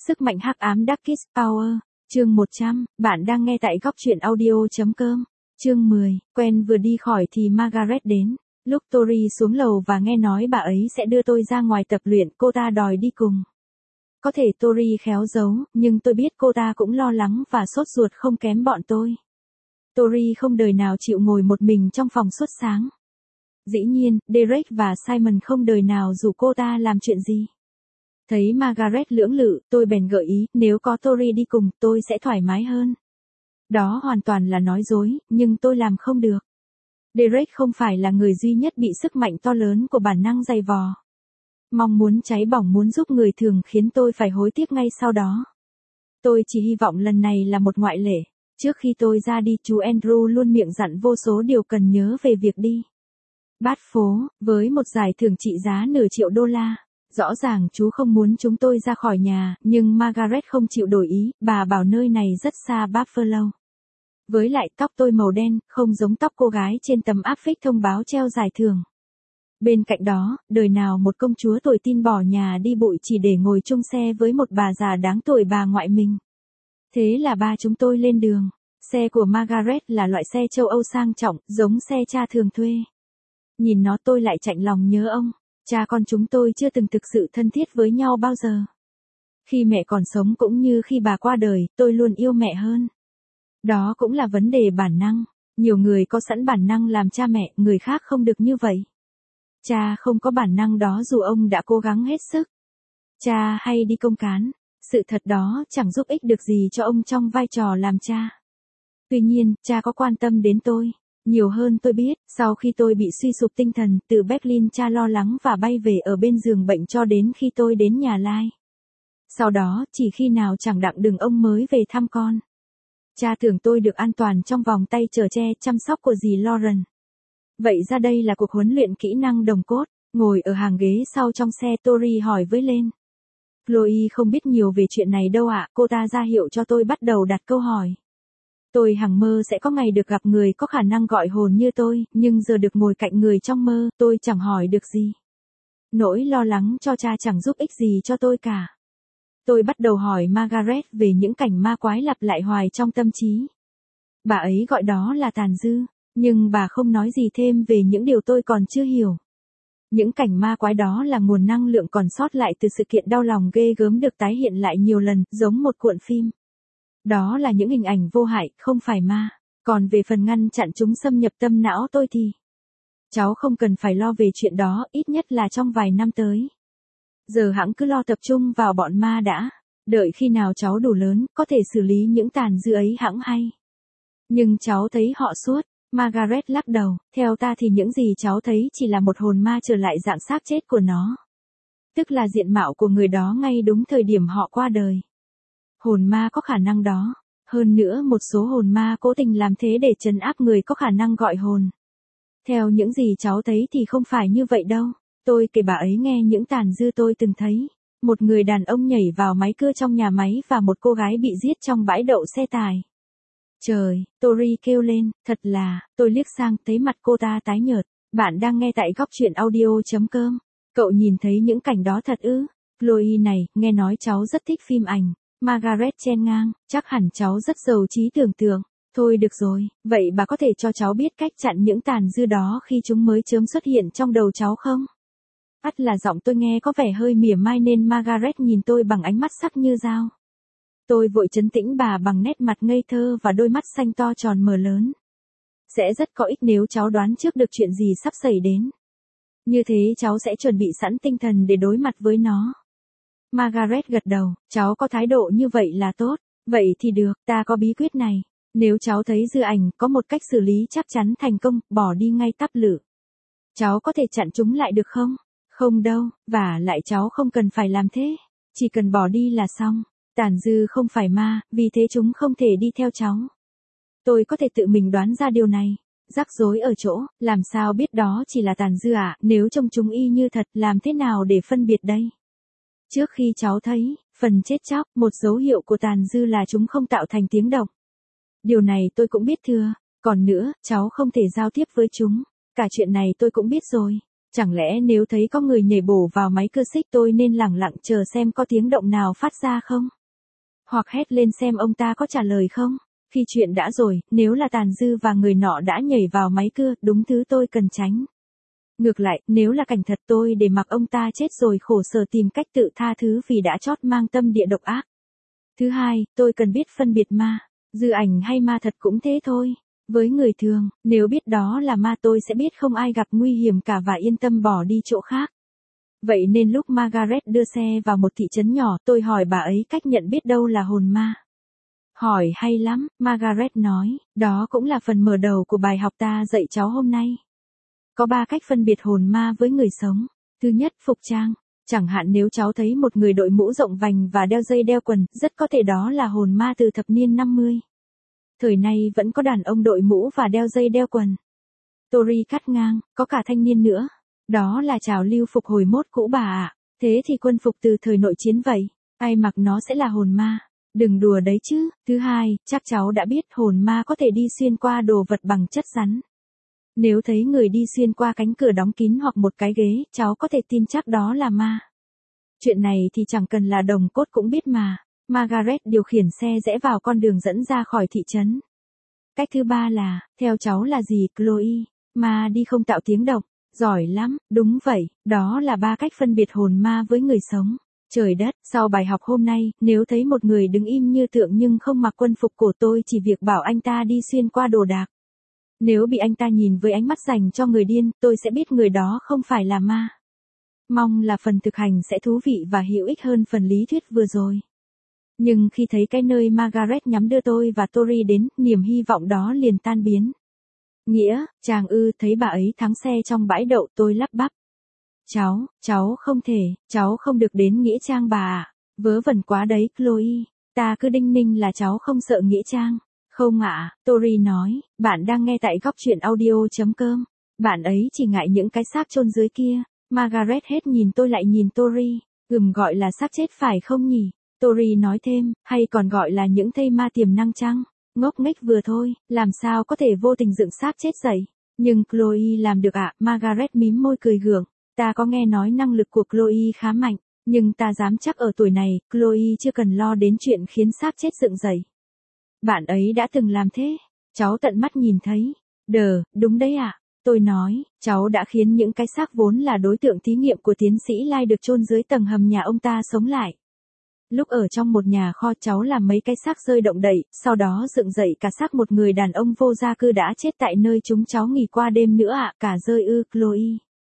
Sức mạnh hắc ám Darkest Power, chương 100, bạn đang nghe tại góc truyện audio.com, chương 10, quen vừa đi khỏi thì Margaret đến. Lúc Tori xuống lầu và nghe nói bà ấy sẽ đưa tôi ra ngoài tập luyện, cô ta đòi đi cùng. Có thể Tori khéo giấu, nhưng tôi biết cô ta cũng lo lắng và sốt ruột không kém bọn tôi. Tori không đời nào chịu ngồi một mình trong phòng suốt sáng. Dĩ nhiên, Derek và Simon không đời nào rủ cô ta làm chuyện gì. Thấy Margaret lưỡng lự, tôi bèn gợi ý, nếu có Tori đi cùng, tôi sẽ thoải mái hơn. Đó hoàn toàn là nói dối, nhưng tôi làm không được. Derek không phải là người duy nhất bị sức mạnh to lớn của bản năng dày vò. Mong muốn cháy bỏng muốn giúp người thường khiến tôi phải hối tiếc ngay sau đó. Tôi chỉ hy vọng lần này là một ngoại lệ. Trước khi tôi ra đi, chú Andrew luôn miệng dặn vô số điều cần nhớ về việc đi bát phố, với một giải thưởng trị giá nửa triệu đô la. Rõ ràng chú không muốn chúng tôi ra khỏi nhà, nhưng Margaret không chịu đổi ý, bà bảo nơi này rất xa Buffalo. Với lại tóc tôi màu đen, không giống tóc cô gái trên tấm áp phích thông báo treo giải thưởng. Bên cạnh đó, đời nào một công chúa tuổi tin bỏ nhà đi bụi chỉ để ngồi chung xe với một bà già đáng tuổi bà ngoại mình. Thế là ba chúng tôi lên đường. Xe của Margaret là loại xe châu Âu sang trọng, giống xe cha thường thuê. Nhìn nó tôi lại chạnh lòng nhớ ông. Cha con chúng tôi chưa từng thực sự thân thiết với nhau bao giờ. Khi mẹ còn sống cũng như khi bà qua đời, tôi luôn yêu mẹ hơn. Đó cũng là vấn đề bản năng. Nhiều người có sẵn bản năng làm cha mẹ, người khác không được như vậy. Cha không có bản năng đó dù ông đã cố gắng hết sức. Cha hay đi công cán. Sự thật đó chẳng giúp ích được gì cho ông trong vai trò làm cha. Tuy nhiên, cha có quan tâm đến tôi. Nhiều hơn tôi biết, sau khi tôi bị suy sụp tinh thần, từ Berlin cha lo lắng và bay về ở bên giường bệnh cho đến khi tôi đến nhà Lai. Sau đó, chỉ khi nào chẳng đặng đừng ông mới về thăm con. Cha tưởng tôi được an toàn trong vòng tay chở che chăm sóc của dì Lauren. Vậy ra đây là cuộc huấn luyện kỹ năng đồng cốt. Ngồi ở hàng ghế sau trong xe, Tori hỏi với lên. Chloe không biết nhiều về chuyện này đâu ạ, cô ta ra hiệu cho tôi bắt đầu đặt câu hỏi. Tôi hằng mơ sẽ có ngày được gặp người có khả năng gọi hồn như tôi, nhưng giờ được ngồi cạnh người trong mơ, tôi chẳng hỏi được gì. Nỗi lo lắng cho cha chẳng giúp ích gì cho tôi cả. Tôi bắt đầu hỏi Margaret về những cảnh ma quái lặp lại hoài trong tâm trí. Bà ấy gọi đó là tàn dư, nhưng bà không nói gì thêm về những điều tôi còn chưa hiểu. Những cảnh ma quái đó là nguồn năng lượng còn sót lại từ sự kiện đau lòng ghê gớm được tái hiện lại nhiều lần, giống một cuộn phim. Đó là những hình ảnh vô hại, không phải ma. Còn về phần ngăn chặn chúng xâm nhập tâm não tôi thì cháu không cần phải lo về chuyện đó, ít nhất là trong vài năm tới. Giờ hẵng cứ lo tập trung vào bọn ma đã. Đợi khi nào cháu đủ lớn, có thể xử lý những tàn dư ấy hẵng hay. Nhưng cháu thấy họ suốt. Margaret lắc đầu, theo ta thì những gì cháu thấy chỉ là một hồn ma trở lại dạng xác chết của nó. Tức là diện mạo của người đó ngay đúng thời điểm họ qua đời. Hồn ma có khả năng đó. Hơn nữa một số hồn ma cố tình làm thế để trấn áp người có khả năng gọi hồn. Theo những gì cháu thấy thì không phải như vậy đâu. Tôi kể bà ấy nghe những tàn dư tôi từng thấy. Một người đàn ông nhảy vào máy cưa trong nhà máy và một cô gái bị giết trong bãi đậu xe tải. Trời, Tori kêu lên, thật là, tôi liếc sang thấy mặt cô ta tái nhợt. Bạn đang nghe tại góc truyện audio.com. Cậu nhìn thấy những cảnh đó thật ư? Chloe này, nghe nói cháu rất thích phim ảnh. Margaret chen ngang, chắc hẳn cháu rất giàu trí tưởng tượng. Thôi được rồi, vậy bà có thể cho cháu biết cách chặn những tàn dư đó khi chúng mới chớm xuất hiện trong đầu cháu không? Ắt là giọng tôi nghe có vẻ hơi mỉa mai nên Margaret nhìn tôi bằng ánh mắt sắc như dao. Tôi vội trấn tĩnh bà bằng nét mặt ngây thơ và đôi mắt xanh to tròn mở lớn. Sẽ rất có ích nếu cháu đoán trước được chuyện gì sắp xảy đến. Như thế cháu sẽ chuẩn bị sẵn tinh thần để đối mặt với nó. Margaret gật đầu, cháu có thái độ như vậy là tốt. Vậy thì được, ta có bí quyết này. Nếu cháu thấy dư ảnh có một cách xử lý chắc chắn thành công, bỏ đi ngay tắp lự. Cháu có thể chặn chúng lại được không? Không đâu, và lại cháu không cần phải làm thế. Chỉ cần bỏ đi là xong. Tàn dư không phải ma, vì thế chúng không thể đi theo cháu. Tôi có thể tự mình đoán ra điều này. Rắc rối ở chỗ, làm sao biết đó chỉ là tàn dư à, nếu trông chúng y như thật, làm thế nào để phân biệt đây? Trước khi cháu thấy, phần chết chóc, một dấu hiệu của tàn dư là chúng không tạo thành tiếng động. Điều này tôi cũng biết thưa, còn nữa, cháu không thể giao tiếp với chúng. Cả chuyện này tôi cũng biết rồi. Chẳng lẽ nếu thấy có người nhảy bổ vào máy cơ xích tôi nên lẳng lặng chờ xem có tiếng động nào phát ra không? Hoặc hét lên xem ông ta có trả lời không? Khi chuyện đã rồi, nếu là tàn dư và người nọ đã nhảy vào máy cưa, đúng thứ tôi cần tránh. Ngược lại, nếu là cảnh thật tôi để mặc ông ta chết rồi khổ sở tìm cách tự tha thứ vì đã trót mang tâm địa độc ác. Thứ hai, tôi cần biết phân biệt ma, dư ảnh hay ma thật cũng thế thôi. Với người thường, nếu biết đó là ma tôi sẽ biết không ai gặp nguy hiểm cả và yên tâm bỏ đi chỗ khác. Vậy nên lúc Margaret đưa xe vào một thị trấn nhỏ tôi hỏi bà ấy cách nhận biết đâu là hồn ma. Hỏi hay lắm, Margaret nói, đó cũng là phần mở đầu của bài học ta dạy cháu hôm nay. Có 3 cách phân biệt hồn ma với người sống. Thứ nhất, phục trang. Chẳng hạn nếu cháu thấy một người đội mũ rộng vành và đeo dây đeo quần, rất có thể đó là hồn ma từ thập niên 50. Thời nay vẫn có đàn ông đội mũ và đeo dây đeo quần. Tori cắt ngang, có cả thanh niên nữa. Đó là trào lưu phục hồi mốt cũ bà ạ. Thế thì quân phục từ thời nội chiến vậy, ai mặc nó sẽ là hồn ma. Đừng đùa đấy chứ. Thứ hai, chắc cháu đã biết hồn ma có thể đi xuyên qua đồ vật bằng chất rắn. Nếu thấy người đi xuyên qua cánh cửa đóng kín hoặc một cái ghế, cháu có thể tin chắc đó là ma. Chuyện này thì chẳng cần là đồng cốt cũng biết mà. Margaret điều khiển xe rẽ vào con đường dẫn ra khỏi thị trấn. Cách thứ ba là, theo cháu là gì Chloe? Ma đi không tạo tiếng động. Giỏi lắm, đúng vậy, đó là 3 cách phân biệt hồn ma với người sống. Trời đất, sau bài học hôm nay, nếu thấy một người đứng im như tượng nhưng không mặc quân phục của tôi chỉ việc bảo anh ta đi xuyên qua đồ đạc. Nếu bị anh ta nhìn với ánh mắt dành cho người điên, tôi sẽ biết người đó không phải là ma. Mong là phần thực hành sẽ thú vị và hữu ích hơn phần lý thuyết vừa rồi. Nhưng khi thấy cái nơi Margaret nhắm đưa tôi và Tori đến, niềm hy vọng đó liền tan biến. Nghĩa, chàng thấy bà ấy thắng xe trong bãi đậu tôi lắp bắp. Cháu không thể, cháu không được đến Nghĩa Trang bà ạ. Vớ vẩn quá đấy Chloe, ta cứ đinh ninh là cháu không sợ Nghĩa Trang. Không ạ, Tori nói, bạn đang nghe tại góc truyện audio.com. Bạn ấy chỉ ngại những cái xác chôn dưới kia. Margaret hết nhìn tôi lại nhìn Tori, gọi là xác chết phải không nhỉ? Tori nói thêm, hay còn gọi là những thây ma tiềm năng chăng? Ngốc nghếch vừa thôi, làm sao có thể vô tình dựng xác chết dậy? Nhưng Chloe làm được ạ, Margaret mím môi cười gượng. Ta có nghe nói năng lực của Chloe khá mạnh, nhưng ta dám chắc ở tuổi này, Chloe chưa cần lo đến chuyện khiến xác chết dựng dậy. Bạn ấy đã từng làm thế. Cháu tận mắt nhìn thấy. Đúng đấy ạ. Tôi nói, cháu đã khiến những cái xác vốn là đối tượng thí nghiệm của tiến sĩ Lai được chôn dưới tầng hầm nhà ông ta sống lại. Lúc ở trong một nhà kho cháu làm mấy cái xác rơi động đậy, sau đó dựng dậy cả xác một người đàn ông vô gia cư đã chết tại nơi chúng cháu nghỉ qua đêm nữa ạ, cả rơi Chloe.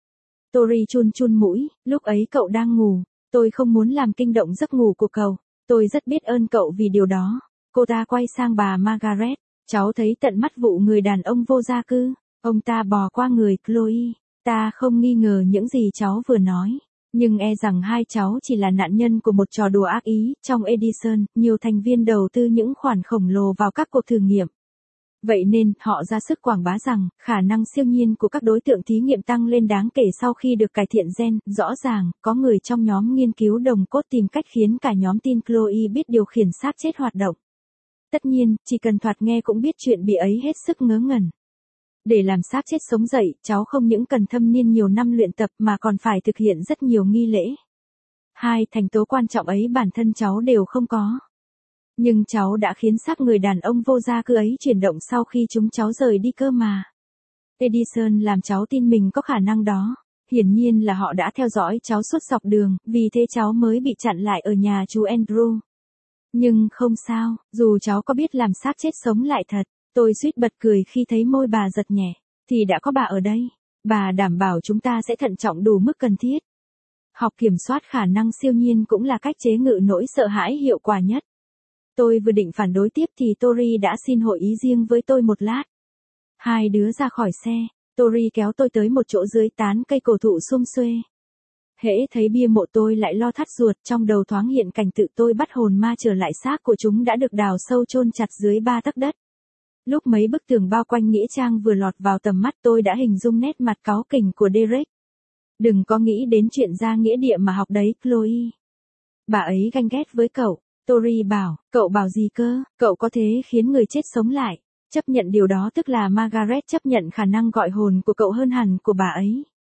Tori chun chun mũi, lúc ấy cậu đang ngủ, tôi không muốn làm kinh động giấc ngủ của cậu, tôi rất biết ơn cậu vì điều đó. Cô ta quay sang bà Margaret, cháu thấy tận mắt vụ người đàn ông vô gia cư, ông ta bò qua người Chloe, ta không nghi ngờ những gì cháu vừa nói. Nhưng e rằng hai cháu chỉ là nạn nhân của một trò đùa ác ý. Trong Edison, nhiều thành viên đầu tư những khoản khổng lồ vào các cuộc thử nghiệm. Vậy nên, họ ra sức quảng bá rằng, khả năng siêu nhiên của các đối tượng thí nghiệm tăng lên đáng kể sau khi được cải thiện gen. Rõ ràng, có người trong nhóm nghiên cứu đồng cốt tìm cách khiến cả nhóm tin Chloe biết điều khiển xác chết hoạt động. Tất nhiên, chỉ cần thoạt nghe cũng biết chuyện bị ấy hết sức ngớ ngẩn. Để làm xác chết sống dậy, cháu không những cần thâm niên nhiều năm luyện tập mà còn phải thực hiện rất nhiều nghi lễ. Hai thành tố quan trọng ấy bản thân cháu đều không có. Nhưng cháu đã khiến xác người đàn ông vô gia cư ấy chuyển động sau khi chúng cháu rời đi cơ mà. Edison làm cháu tin mình có khả năng đó. Hiển nhiên là họ đã theo dõi cháu suốt dọc đường, vì thế cháu mới bị chặn lại ở nhà chú Andrew. Nhưng không sao, dù cháu có biết làm xác chết sống lại thật. Tôi suýt bật cười khi thấy môi bà giật nhẹ, thì đã có bà ở đây. Bà đảm bảo chúng ta sẽ thận trọng đủ mức cần thiết. Học kiểm soát khả năng siêu nhiên cũng là cách chế ngự nỗi sợ hãi hiệu quả nhất. Tôi vừa định phản đối tiếp thì Tori đã xin hội ý riêng với tôi một lát. Hai đứa ra khỏi xe, Tori kéo tôi tới một chỗ dưới tán cây cổ thụ sum xuê. Hễ thấy bia mộ tôi lại lo thắt ruột, trong đầu thoáng hiện cảnh tự tôi bắt hồn ma trở lại xác của chúng đã được đào sâu chôn chặt dưới 3 tấc đất. Lúc mấy bức tường bao quanh nghĩa trang vừa lọt vào tầm mắt tôi đã hình dung nét mặt cáu kỉnh của Derek. Đừng có nghĩ đến chuyện ra nghĩa địa mà học đấy Chloe. Bà ấy ganh ghét với cậu. Tori bảo, cậu bảo gì cơ, cậu có thế khiến người chết sống lại. Chấp nhận điều đó tức là Margaret chấp nhận khả năng gọi hồn của cậu hơn hẳn của bà ấy.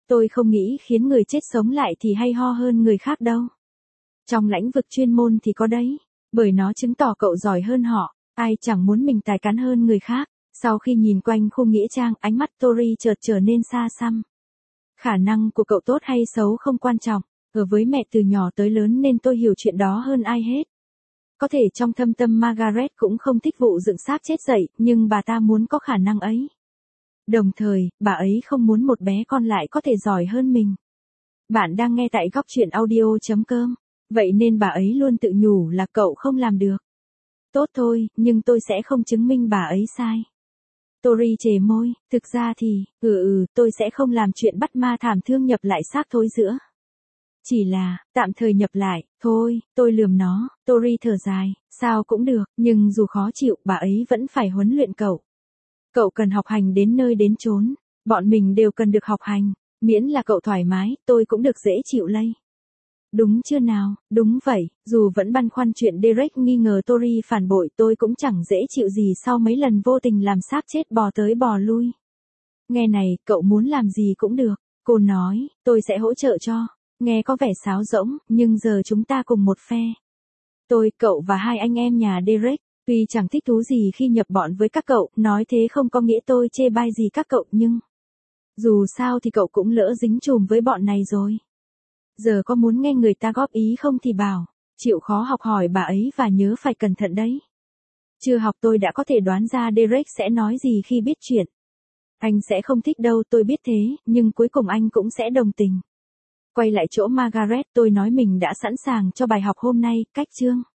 Tôi không nghĩ khiến người chết sống lại thì hay ho hơn người khác đâu. Trong lĩnh vực chuyên môn thì có đấy, bởi nó chứng tỏ cậu giỏi hơn họ, ai chẳng muốn mình tài cán hơn người khác. Sau khi nhìn quanh khu nghĩa trang, ánh mắt Tori chợt trở nên xa xăm. Khả năng của cậu tốt hay xấu không quan trọng, ở với mẹ từ nhỏ tới lớn nên tôi hiểu chuyện đó hơn ai hết. Có thể trong thâm tâm Margaret cũng không thích vụ dựng xác chết dậy, nhưng bà ta muốn có khả năng ấy. Đồng thời, bà ấy không muốn một bé con lại có thể giỏi hơn mình. Bạn đang nghe tại góc truyện audio.com, vậy nên bà ấy luôn tự nhủ là cậu không làm được. Tốt thôi, nhưng tôi sẽ không chứng minh bà ấy sai. Tori chề môi, thực ra thì, tôi sẽ không làm chuyện bắt ma thảm thương nhập lại xác thối giữa. Chỉ là, tạm thời nhập lại, thôi, tôi lườm nó. Tori thở dài, sao cũng được, nhưng dù khó chịu, bà ấy vẫn phải huấn luyện cậu. Cậu cần học hành đến nơi đến chốn, bọn mình đều cần được học hành, miễn là cậu thoải mái, tôi cũng được dễ chịu lây. Đúng chưa nào? Đúng vậy, dù vẫn băn khoăn chuyện Derek nghi ngờ Tori phản bội, tôi cũng chẳng dễ chịu gì sau mấy lần vô tình làm xác chết bò tới bò lui. Nghe này, cậu muốn làm gì cũng được, cô nói, tôi sẽ hỗ trợ cho. Nghe có vẻ sáo rỗng, nhưng giờ chúng ta cùng một phe. Tôi, cậu và hai anh em nhà Derek, tuy chẳng thích thú gì khi nhập bọn với các cậu, nói thế không có nghĩa tôi chê bai gì các cậu, nhưng dù sao thì cậu cũng lỡ dính chùm với bọn này rồi. Giờ có muốn nghe người ta góp ý không thì bảo, chịu khó học hỏi bà ấy và nhớ phải cẩn thận đấy. Chưa học tôi đã có thể đoán ra Derek sẽ nói gì khi biết chuyện. Anh sẽ không thích đâu, tôi biết thế, nhưng cuối cùng anh cũng sẽ đồng tình. Quay lại chỗ Margaret, tôi nói mình đã sẵn sàng cho bài học hôm nay, cách chương.